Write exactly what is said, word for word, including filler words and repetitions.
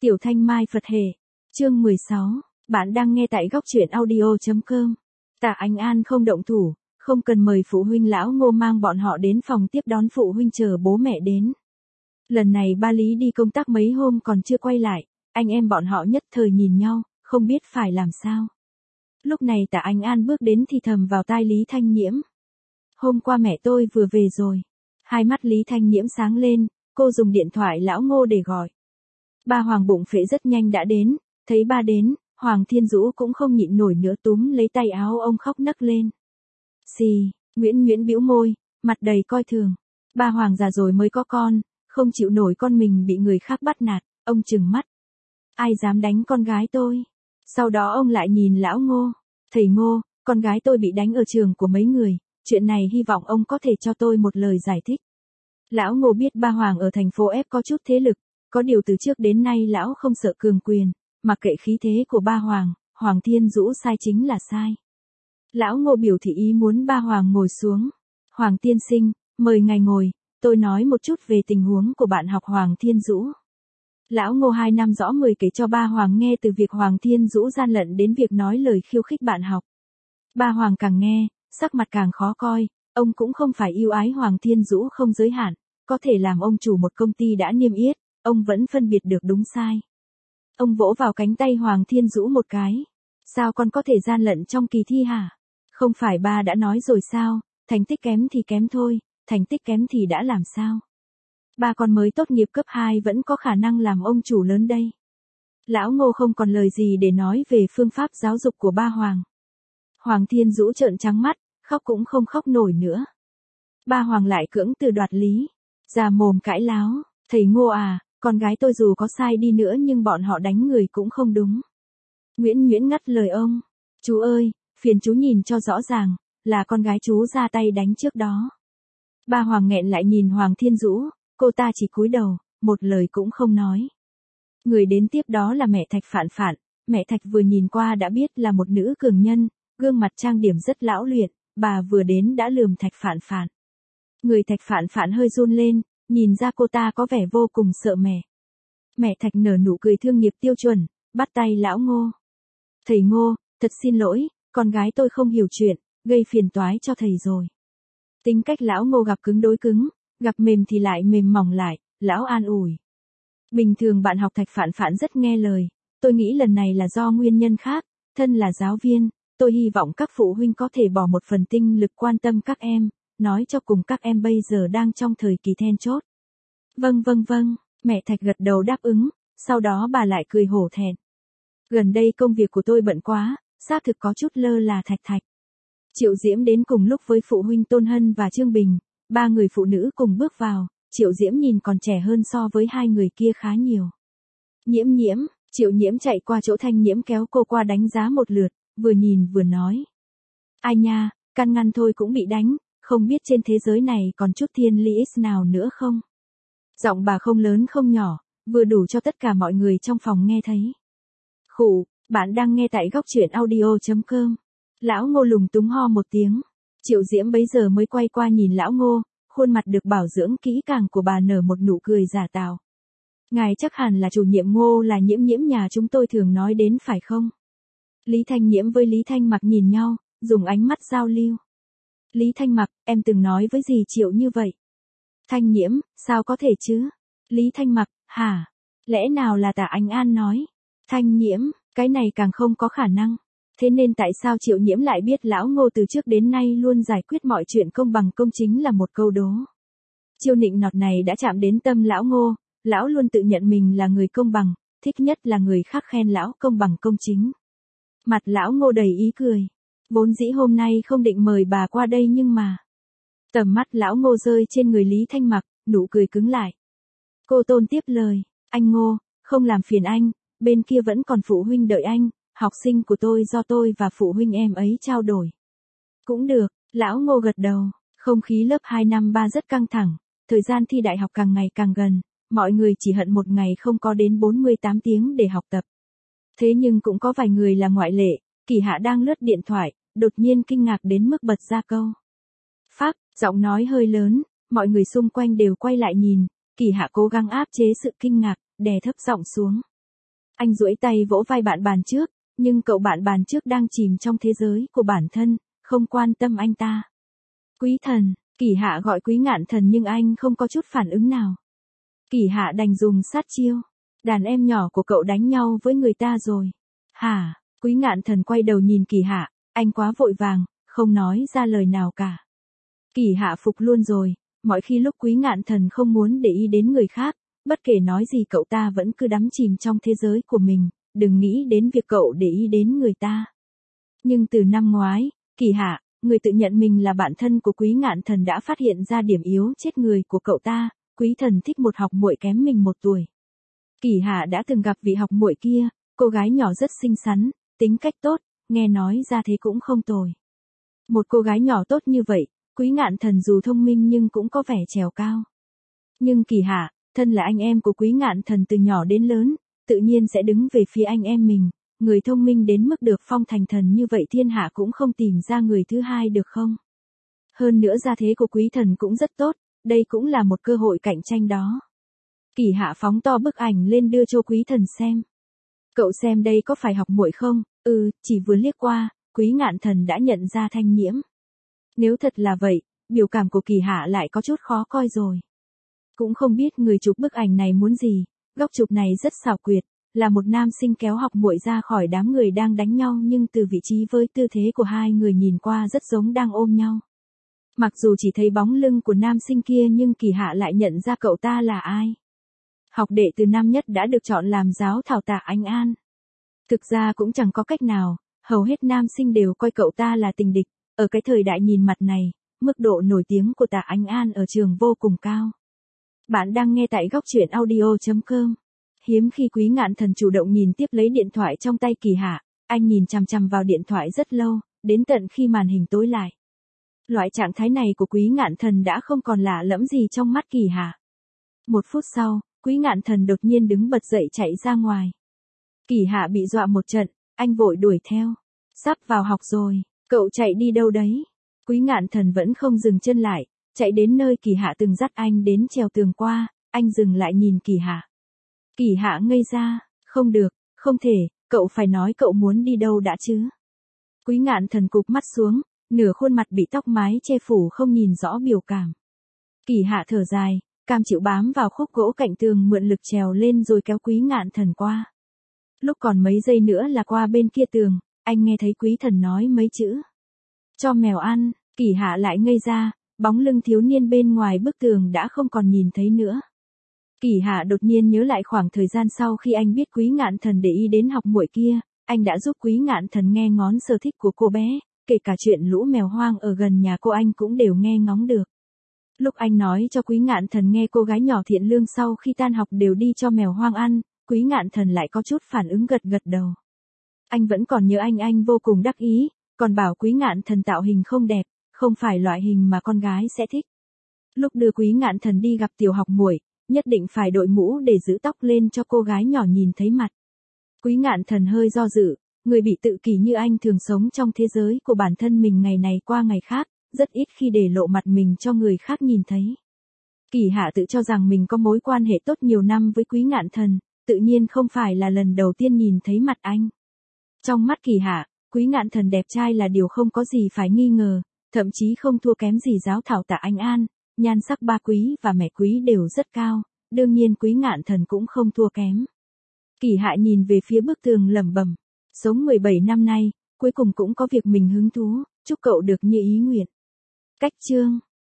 Tiểu Thanh Mai Phật Hệ. Chương mười sáu. Bạn đang nghe tại góc truyện audio chấm com. Tạ Ánh An không động thủ, không cần mời phụ huynh lão Ngô mang bọn họ đến phòng tiếp đón phụ huynh chờ bố mẹ đến. Lần này ba Lý đi công tác mấy hôm còn chưa quay lại, anh em bọn họ nhất thời nhìn nhau, không biết phải làm sao. Lúc này Tạ Ánh An bước đến thì thầm vào tai Lý Thanh Nhiễm. Hôm qua mẹ tôi vừa về rồi. Hai mắt Lý Thanh Nhiễm sáng lên, cô dùng điện thoại lão Ngô để gọi. Ba Hoàng bụng phệ rất nhanh đã đến, thấy ba đến, Hoàng Thiên Dũ cũng không nhịn nổi nữa túm lấy tay áo ông khóc nấc lên. Xì, Nguyễn Nguyễn bĩu môi, mặt đầy coi thường. Ba Hoàng già rồi mới có con, không chịu nổi con mình bị người khác bắt nạt, ông trừng mắt. Ai dám đánh con gái tôi? Sau đó ông lại nhìn lão Ngô. Thầy Ngô, con gái tôi bị đánh ở trường của mấy người, chuyện này hy vọng ông có thể cho tôi một lời giải thích. Lão Ngô biết ba Hoàng ở thành phố F có chút thế lực, có điều từ trước đến nay lão không sợ cường quyền, mặc kệ khí thế của ba Hoàng, Hoàng Thiên Dũ sai chính là sai. Lão Ngô biểu thị ý muốn ba Hoàng ngồi xuống. Hoàng tiên sinh, mời ngài ngồi, tôi nói một chút về tình huống của bạn học Hoàng Thiên Dũ. Lão Ngô hai năm rõ mười kể cho ba Hoàng nghe từ việc Hoàng Thiên Dũ gian lận đến việc nói lời khiêu khích bạn học. Ba Hoàng càng nghe, sắc mặt càng khó coi, ông cũng không phải yêu ái Hoàng Thiên Dũ không giới hạn, có thể làm ông chủ một công ty đã niêm yết, ông vẫn phân biệt được đúng sai. Ông vỗ vào cánh tay Hoàng Thiên Dũ một cái. Sao con có thể gian lận trong kỳ thi hả? Không phải ba đã nói rồi sao, thành tích kém thì kém thôi, thành tích kém thì đã làm sao? Ba con mới tốt nghiệp cấp hai vẫn có khả năng làm ông chủ lớn đây. Lão Ngô không còn lời gì để nói về phương pháp giáo dục của ba Hoàng. Hoàng Thiên Dũ trợn trắng mắt, khóc cũng không khóc nổi nữa. Ba Hoàng lại cưỡng từ đoạt lý. Già mồm cãi láo, thầy Ngô à, con gái tôi dù có sai đi nữa nhưng bọn họ đánh người cũng không đúng. Nguyễn Nguyễn ngắt lời ông. Chú ơi, phiền chú nhìn cho rõ ràng, là con gái chú ra tay đánh trước đó. Ba Hoàng nghẹn lại nhìn Hoàng Thiên Dũ, cô ta chỉ cúi đầu, một lời cũng không nói. Người đến tiếp đó là mẹ Thạch Phạn Phạn, mẹ Thạch vừa nhìn qua đã biết là một nữ cường nhân, gương mặt trang điểm rất lão luyện, bà vừa đến đã lườm Thạch Phạn Phạn. Người Thạch Phạn Phạn hơi run lên, nhìn ra cô ta có vẻ vô cùng sợ mẹ. Mẹ Thạch nở nụ cười thương nghiệp tiêu chuẩn, bắt tay lão Ngô. Thầy Ngô, thật xin lỗi, con gái tôi không hiểu chuyện, gây phiền toái cho thầy rồi. Tính cách lão Ngô gặp cứng đối cứng, gặp mềm thì lại mềm mỏng lại, lão an ủi. Bình thường bạn học Thạch Phạn Phạn rất nghe lời, tôi nghĩ lần này là do nguyên nhân khác, thân là giáo viên, tôi hy vọng các phụ huynh có thể bỏ một phần tinh lực quan tâm các em, nói cho cùng các em bây giờ đang trong thời kỳ then chốt. Vâng vâng vâng, mẹ Thạch gật đầu đáp ứng, sau đó bà lại cười hổ thẹn. Gần đây công việc của tôi bận quá, xác thực có chút lơ là Thạch Thạch. Triệu Diễm đến cùng lúc với phụ huynh Tôn Hân và Trương Bình, ba người phụ nữ cùng bước vào, Triệu Diễm nhìn còn trẻ hơn so với hai người kia khá nhiều. Nhiễm nhiễm, Triệu Nhiễm chạy qua chỗ Thanh Nhiễm kéo cô qua đánh giá một lượt, vừa nhìn vừa nói. Ai nha, can ngăn thôi cũng bị đánh, không biết trên thế giới này còn chút thiên lý nào nữa không? Giọng bà không lớn không nhỏ, vừa đủ cho tất cả mọi người trong phòng nghe thấy. Khụ, bạn đang nghe tại góc truyện audio chấm com. Lão Ngô lùng túng ho một tiếng. Triệu Diễm bấy giờ mới quay qua nhìn lão Ngô, khuôn mặt được bảo dưỡng kỹ càng của bà nở một nụ cười giả tạo. Ngài chắc hẳn là chủ nhiệm Ngô là Nhiễm Nhiễm nhà chúng tôi thường nói đến phải không? Lý Thanh Nhiễm với Lý Thanh Mặc nhìn nhau, dùng ánh mắt giao lưu. Lý Thanh Mặc, em từng nói với dì Triệu như vậy. Thanh Nhiễm, sao có thể chứ? Lý Thanh Mặc, hả? Lẽ nào là Tạ Ánh An nói? Thanh Nhiễm, cái này càng không có khả năng. Thế nên tại sao Triệu Nhiễm lại biết lão Ngô từ trước đến nay luôn giải quyết mọi chuyện công bằng công chính là một câu đố. Chiêu nịnh nọt này đã chạm đến tâm lão Ngô, lão luôn tự nhận mình là người công bằng, thích nhất là người khác khen lão công bằng công chính. Mặt lão Ngô đầy ý cười. Vốn dĩ hôm nay không định mời bà qua đây nhưng mà. Tầm mắt lão Ngô rơi trên người Lý Thanh Mặc, nụ cười cứng lại. Cô Tôn tiếp lời, anh Ngô, không làm phiền anh, bên kia vẫn còn phụ huynh đợi anh, học sinh của tôi do tôi và phụ huynh em ấy trao đổi. Cũng được, lão Ngô gật đầu, không khí lớp hai năm ba rất căng thẳng, thời gian thi đại học càng ngày càng gần, mọi người chỉ hận một ngày không có đến bốn mươi tám tiếng để học tập. Thế nhưng cũng có vài người là ngoại lệ, Kỳ Hạ đang lướt điện thoại, đột nhiên kinh ngạc đến mức bật ra câu. Phác, giọng nói hơi lớn, mọi người xung quanh đều quay lại nhìn, Kỳ Hạ cố gắng áp chế sự kinh ngạc, đè thấp giọng xuống. Anh duỗi tay vỗ vai bạn bàn trước, nhưng cậu bạn bàn trước đang chìm trong thế giới của bản thân, không quan tâm anh ta. Quý thần, Kỳ Hạ gọi Quý Ngạn Thần nhưng anh không có chút phản ứng nào. Kỳ Hạ đành dùng sát chiêu. Đàn em nhỏ của cậu đánh nhau với người ta rồi. Hả? Quý Ngạn Thần quay đầu nhìn Kỳ Hạ, anh quá vội vàng, không nói ra lời nào cả. Kỳ Hạ phục luôn rồi, mọi khi lúc Quý Ngạn Thần không muốn để ý đến người khác, bất kể nói gì cậu ta vẫn cứ đắm chìm trong thế giới của mình, đừng nghĩ đến việc cậu để ý đến người ta. Nhưng từ năm ngoái, Kỳ Hạ, người tự nhận mình là bạn thân của Quý Ngạn Thần đã phát hiện ra điểm yếu chết người của cậu ta, Quý thần thích một học muội kém mình một tuổi. Kỳ Hạ đã từng gặp vị học muội kia, cô gái nhỏ rất xinh xắn, tính cách tốt, nghe nói ra thế cũng không tồi. Một cô gái nhỏ tốt như vậy, Quý Ngạn Thần dù thông minh nhưng cũng có vẻ trèo cao. Nhưng Kỳ Hạ, thân là anh em của Quý Ngạn Thần từ nhỏ đến lớn, tự nhiên sẽ đứng về phía anh em mình, người thông minh đến mức được phong thành thần như vậy thiên hạ cũng không tìm ra người thứ hai được không? Hơn nữa gia thế của Quý thần cũng rất tốt, đây cũng là một cơ hội cạnh tranh đó. Kỳ Hạ phóng to bức ảnh lên đưa cho Quý thần xem. Cậu xem đây có phải học muội không? Ừ, chỉ vừa liếc qua, Quý Ngạn Thần đã nhận ra Thanh Nhiễm. Nếu thật là vậy, biểu cảm của Kỳ Hạ lại có chút khó coi rồi. Cũng không biết người chụp bức ảnh này muốn gì, góc chụp này rất xảo quyệt, là một nam sinh kéo học muội ra khỏi đám người đang đánh nhau nhưng từ vị trí với tư thế của hai người nhìn qua rất giống đang ôm nhau. Mặc dù chỉ thấy bóng lưng của nam sinh kia nhưng Kỳ Hạ lại nhận ra cậu ta là ai. Học đệ từ năm nhất đã được chọn làm giáo thảo Tạ Anh An. Thực ra cũng chẳng có cách nào, hầu hết nam sinh đều coi cậu ta là tình địch, ở cái thời đại nhìn mặt này, mức độ nổi tiếng của Tạ Anh An ở trường vô cùng cao. Bạn đang nghe tại góc truyện audio chấm com. Hiếm khi Quý Ngạn Thần chủ động nhìn tiếp lấy điện thoại trong tay Kỳ Hạ, anh nhìn chằm chằm vào điện thoại rất lâu, đến tận khi màn hình tối lại. Loại trạng thái này của Quý Ngạn Thần đã không còn lạ lẫm gì trong mắt Kỳ Hạ. Một phút sau, Quý Ngạn Thần đột nhiên đứng bật dậy chạy ra ngoài. Kỳ Hạ bị dọa một trận, anh vội đuổi theo. Sắp vào học rồi, cậu chạy đi đâu đấy? Quý Ngạn Thần vẫn không dừng chân lại, chạy đến nơi Kỳ Hạ từng dắt anh đến trèo tường qua, anh dừng lại nhìn Kỳ Hạ. Kỳ Hạ ngây ra, không được, không thể, cậu phải nói cậu muốn đi đâu đã chứ. Quý Ngạn Thần cụp mắt xuống, nửa khuôn mặt bị tóc mái che phủ không nhìn rõ biểu cảm. Kỳ Hạ thở dài, cam chịu bám vào khúc gỗ cạnh tường mượn lực trèo lên rồi kéo Quý Ngạn Thần qua. Lúc còn mấy giây nữa là qua bên kia tường, anh nghe thấy Quý Thần nói mấy chữ. Cho mèo ăn, Kỳ Hạ lại ngây ra, bóng lưng thiếu niên bên ngoài bức tường đã không còn nhìn thấy nữa. Kỳ Hạ đột nhiên nhớ lại khoảng thời gian sau khi anh biết Quý Ngạn Thần để ý đến học muội kia, anh đã giúp Quý Ngạn Thần nghe ngóng sở thích của cô bé, kể cả chuyện lũ mèo hoang ở gần nhà cô anh cũng đều nghe ngóng được. Lúc anh nói cho Quý Ngạn Thần nghe cô gái nhỏ thiện lương sau khi tan học đều đi cho mèo hoang ăn, Quý Ngạn Thần lại có chút phản ứng gật gật đầu. Anh vẫn còn nhớ anh anh vô cùng đắc ý, còn bảo Quý Ngạn Thần tạo hình không đẹp, không phải loại hình mà con gái sẽ thích. Lúc đưa Quý Ngạn Thần đi gặp tiểu học muội, nhất định phải đội mũ để giữ tóc lên cho cô gái nhỏ nhìn thấy mặt. Quý Ngạn Thần hơi do dự, người bị tự kỷ như anh thường sống trong thế giới của bản thân mình ngày này qua ngày khác, rất ít khi để lộ mặt mình cho người khác nhìn thấy. Kỳ Hạ tự cho rằng mình có mối quan hệ tốt nhiều năm với Quý Ngạn Thần, tự nhiên không phải là lần đầu tiên nhìn thấy mặt anh. Trong mắt Kỳ Hạ, Quý Ngạn Thần đẹp trai là điều không có gì phải nghi ngờ, thậm chí không thua kém gì giáo thảo Tạ Anh An, nhan sắc ba Quý và mẹ Quý đều rất cao, đương nhiên Quý Ngạn Thần cũng không thua kém. Kỳ Hạ nhìn về phía bức tường lẩm bẩm, sống mười bảy năm nay, cuối cùng cũng có việc mình hứng thú, chúc cậu được như ý nguyện. Cách chương